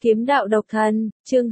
Kiếm đạo độc thân, chương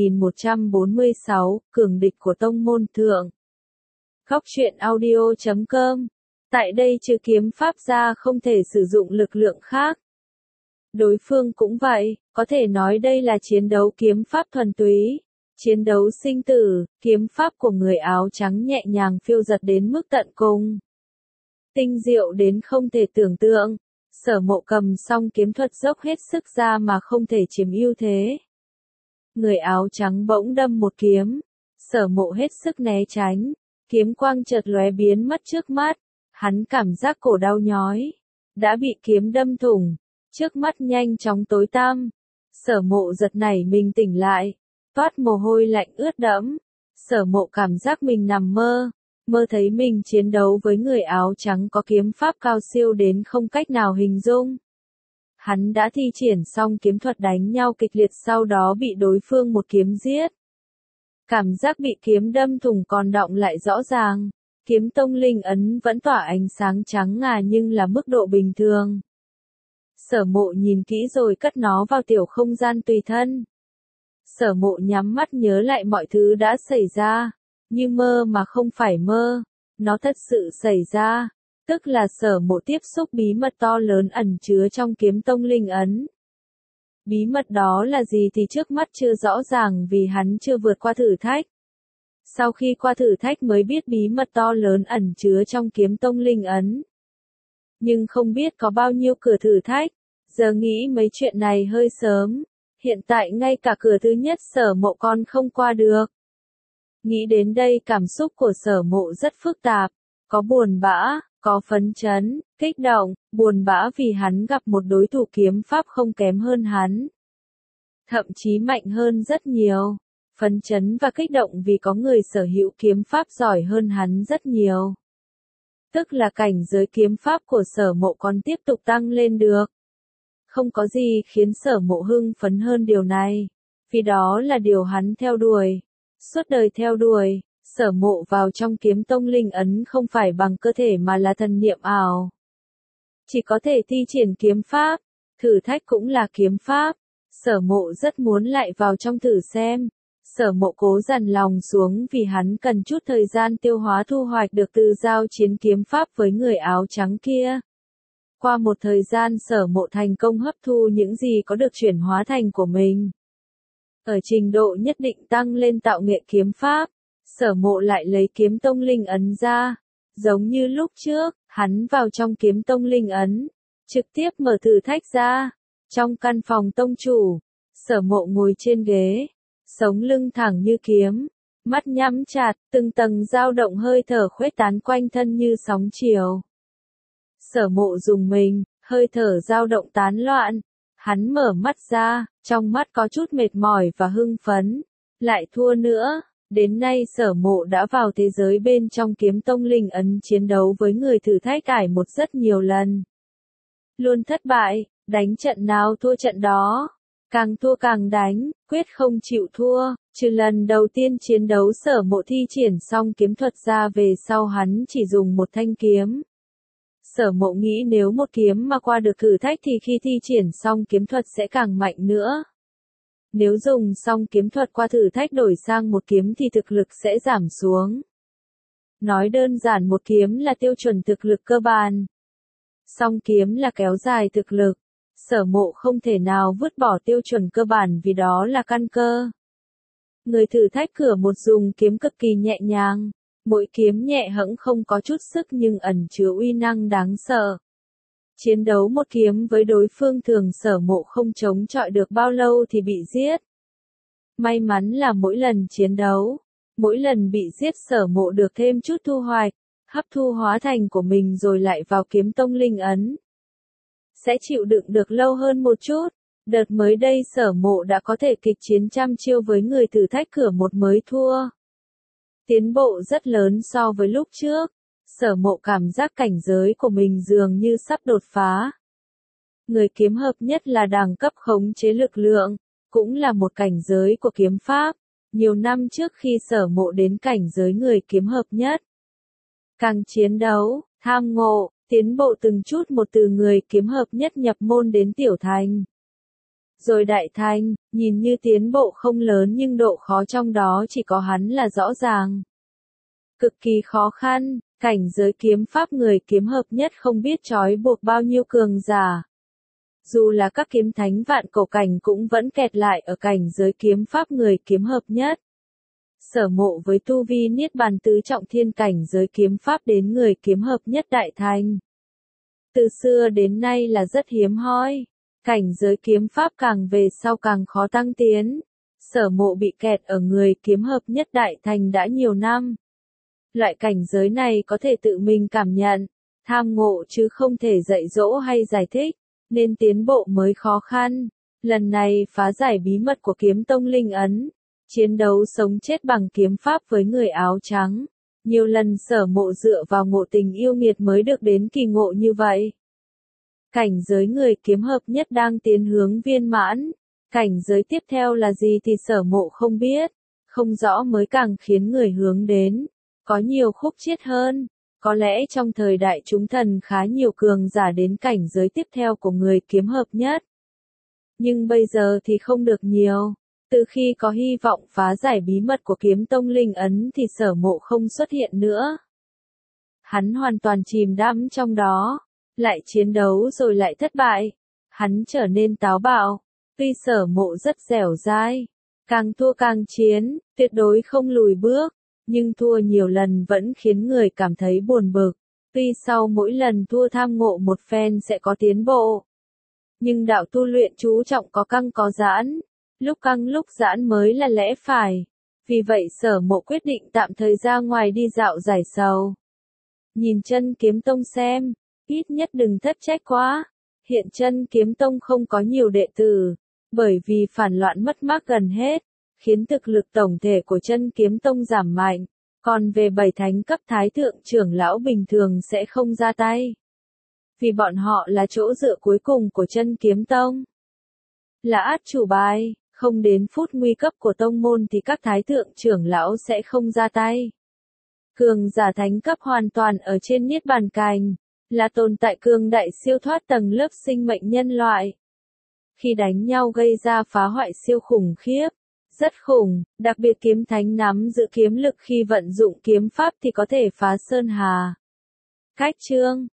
2146, cường địch của tông môn thượng. Góc truyện audio.com. Tại đây trừ kiếm pháp ra không thể sử dụng lực lượng khác. Đối phương cũng vậy, có thể nói đây là chiến đấu kiếm pháp thuần túy. Chiến đấu sinh tử, kiếm pháp của người áo trắng nhẹ nhàng phiêu dật đến mức tận cùng. Tinh diệu đến không thể tưởng tượng. Sở Mộ cầm song kiếm thuật dốc hết sức ra mà không thể chiếm ưu thế. Người áo trắng bỗng đâm một kiếm. Sở Mộ hết sức né tránh. Kiếm quang chợt lóe biến mất trước mắt. Hắn cảm giác cổ đau nhói. Đã bị kiếm đâm thủng. Trước mắt nhanh chóng tối tăm. Sở Mộ giật nảy mình tỉnh lại. Toát mồ hôi lạnh ướt đẫm. Sở Mộ cảm giác mình nằm mơ. Mơ thấy mình chiến đấu với người áo trắng có kiếm pháp cao siêu đến không cách nào hình dung. Hắn đã thi triển xong kiếm thuật đánh nhau kịch liệt, sau đó bị đối phương một kiếm giết. Cảm giác bị kiếm đâm thủng còn đọng lại rõ ràng. Kiếm tông linh ấn vẫn tỏa ánh sáng trắng ngà nhưng là mức độ bình thường. Sở Mộ nhìn kỹ rồi cất nó vào tiểu không gian tùy thân. Sở Mộ nhắm mắt nhớ lại mọi thứ đã xảy ra. Như mơ mà không phải mơ, nó thật sự xảy ra, tức là Sở Mộ tiếp xúc bí mật to lớn ẩn chứa trong kiếm tông linh ấn. Bí mật đó là gì thì trước mắt chưa rõ ràng vì hắn chưa vượt qua thử thách. Sau khi qua thử thách mới biết bí mật to lớn ẩn chứa trong kiếm tông linh ấn. Nhưng không biết có bao nhiêu cửa thử thách, giờ nghĩ mấy chuyện này hơi sớm, hiện tại ngay cả cửa thứ nhất Sở Mộ còn không qua được. Nghĩ đến đây cảm xúc của Sở Mộ rất phức tạp, có buồn bã, có phấn chấn, kích động, buồn bã vì hắn gặp một đối thủ kiếm pháp không kém hơn hắn. Thậm chí mạnh hơn rất nhiều, phấn chấn và kích động vì có người sở hữu kiếm pháp giỏi hơn hắn rất nhiều. Tức là cảnh giới kiếm pháp của Sở Mộ còn tiếp tục tăng lên được. Không có gì khiến Sở Mộ hưng phấn hơn điều này, vì đó là điều hắn theo đuổi. Suốt đời theo đuổi, Sở Mộ vào trong kiếm tông linh ấn không phải bằng cơ thể mà là thần niệm ảo. Chỉ có thể thi triển kiếm pháp, thử thách cũng là kiếm pháp. Sở Mộ rất muốn lại vào trong thử xem. Sở Mộ cố dằn lòng xuống vì hắn cần chút thời gian tiêu hóa thu hoạch được từ giao chiến kiếm pháp với người áo trắng kia. Qua một thời gian Sở Mộ thành công hấp thu những gì có được chuyển hóa thành của mình. Ở trình độ nhất định tăng lên tạo nghệ kiếm pháp, Sở Mộ lại lấy kiếm tông linh ấn ra. Giống như lúc trước, hắn vào trong kiếm tông linh ấn, trực tiếp mở thử thách ra. Trong căn phòng tông chủ, Sở Mộ ngồi trên ghế, sống lưng thẳng như kiếm, mắt nhắm chặt, từng tầng dao động hơi thở khuếch tán quanh thân như sóng chiều. Sở Mộ dùng mình, hơi thở dao động tán loạn. Hắn mở mắt ra, trong mắt có chút mệt mỏi và hưng phấn. Lại thua nữa, đến nay Sở Mộ đã vào thế giới bên trong kiếm tông linh ấn chiến đấu với người thử thách ải một rất nhiều lần. Luôn thất bại, đánh trận nào thua trận đó. Càng thua càng đánh, quyết không chịu thua. Trừ lần đầu tiên chiến đấu Sở Mộ thi triển xong kiếm thuật ra về sau hắn chỉ dùng một thanh kiếm. Sở Mộ nghĩ nếu một kiếm mà qua được thử thách thì khi thi triển xong kiếm thuật sẽ càng mạnh nữa. Nếu dùng xong kiếm thuật qua thử thách đổi sang một kiếm thì thực lực sẽ giảm xuống. Nói đơn giản một kiếm là tiêu chuẩn thực lực cơ bản. Song kiếm là kéo dài thực lực. Sở Mộ không thể nào vứt bỏ tiêu chuẩn cơ bản vì đó là căn cơ. Người thử thách cửa một dùng kiếm cực kỳ nhẹ nhàng. Mỗi kiếm nhẹ hẫng không có chút sức nhưng ẩn chứa uy năng đáng sợ. Chiến đấu một kiếm với đối phương thường Sở Mộ không chống chọi được bao lâu thì bị giết. May mắn là mỗi lần chiến đấu, mỗi lần bị giết Sở Mộ được thêm chút thu hoạch, hấp thu hóa thành của mình rồi lại vào kiếm tông linh ấn. Sẽ chịu đựng được lâu hơn một chút. Đợt mới đây Sở Mộ đã có thể kịch chiến trăm chiêu với người thử thách cửa một mới thua. Tiến bộ rất lớn so với lúc trước. Sở Mộ cảm giác cảnh giới của mình dường như sắp đột phá. Người kiếm hợp nhất là đẳng cấp khống chế lực lượng, cũng là một cảnh giới của kiếm pháp. Nhiều năm trước khi Sở Mộ đến cảnh giới người kiếm hợp nhất. Càng chiến đấu, tham ngộ, tiến bộ từng chút một từ người kiếm hợp nhất nhập môn đến tiểu thành. rồi đại thành, nhìn như tiến bộ không lớn nhưng độ khó trong đó chỉ có hắn là rõ ràng. Cực kỳ khó khăn, cảnh giới kiếm pháp người kiếm hợp nhất không biết trói buộc bao nhiêu cường giả. Dù là các kiếm thánh vạn cổ cảnh cũng vẫn kẹt lại ở cảnh giới kiếm pháp người kiếm hợp nhất. Sở Mộ với tu vi niết bàn tứ trọng thiên cảnh giới kiếm pháp đến người kiếm hợp nhất đại thành. Từ xưa đến nay là rất hiếm hoi, cảnh giới kiếm pháp càng về sau càng khó tăng tiến. Sở Mộ bị kẹt ở người kiếm hợp nhất đại thành đã nhiều năm. Loại cảnh giới này có thể tự mình cảm nhận, tham ngộ chứ không thể dạy dỗ hay giải thích, nên tiến bộ mới khó khăn. Lần này phá giải bí mật của kiếm tông linh ấn, chiến đấu sống chết bằng kiếm pháp với người áo trắng. Nhiều lần Sở Mộ dựa vào ngộ tình yêu nghiệt mới được đến kỳ ngộ như vậy. Cảnh giới người kiếm hợp nhất đang tiến hướng viên mãn. Cảnh giới tiếp theo là gì thì Sở Mộ không biết, không rõ mới càng khiến người hướng đến. Có nhiều khúc chiết hơn, có lẽ trong thời đại chúng thần khá nhiều cường giả đến cảnh giới tiếp theo của người kiếm hợp nhất. Nhưng bây giờ thì không được nhiều. Từ khi có hy vọng phá giải bí mật của kiếm tông linh ấn thì Sở Mộ không xuất hiện nữa. Hắn hoàn toàn chìm đắm trong đó, lại chiến đấu rồi lại thất bại. Hắn trở nên táo bạo, tuy Sở Mộ rất dẻo dai, càng thua càng chiến, tuyệt đối không lùi bước, nhưng thua nhiều lần vẫn khiến người cảm thấy buồn bực. Tuy sau mỗi lần thua tham ngộ một phen sẽ có tiến bộ, nhưng đạo tu luyện chú trọng có căng có giãn. Lúc căng lúc giãn mới là lẽ phải. Vì vậy Sở Mộ quyết định tạm thời ra ngoài đi dạo giải sầu. Nhìn Chân Kiếm Tông xem, ít nhất đừng thất trách quá. Hiện Chân Kiếm Tông không có nhiều đệ tử, bởi vì phản loạn mất mát gần hết, khiến thực lực tổng thể của Chân Kiếm Tông giảm mạnh. Còn về 7 thánh cấp thái thượng trưởng lão bình thường sẽ không ra tay. Vì bọn họ là chỗ dựa cuối cùng của Chân Kiếm Tông. Là át chủ bài. Không đến phút nguy cấp của tông môn thì các thái thượng trưởng lão sẽ không ra tay. Cường giả thánh cấp hoàn toàn ở trên niết bàn cảnh, là tồn tại cường đại siêu thoát tầng lớp sinh mệnh nhân loại. Khi đánh nhau gây ra phá hoại siêu khủng khiếp, rất khủng, đặc biệt kiếm thánh nắm giữ kiếm lực khi vận dụng kiếm pháp thì có thể phá sơn hà. Cách chương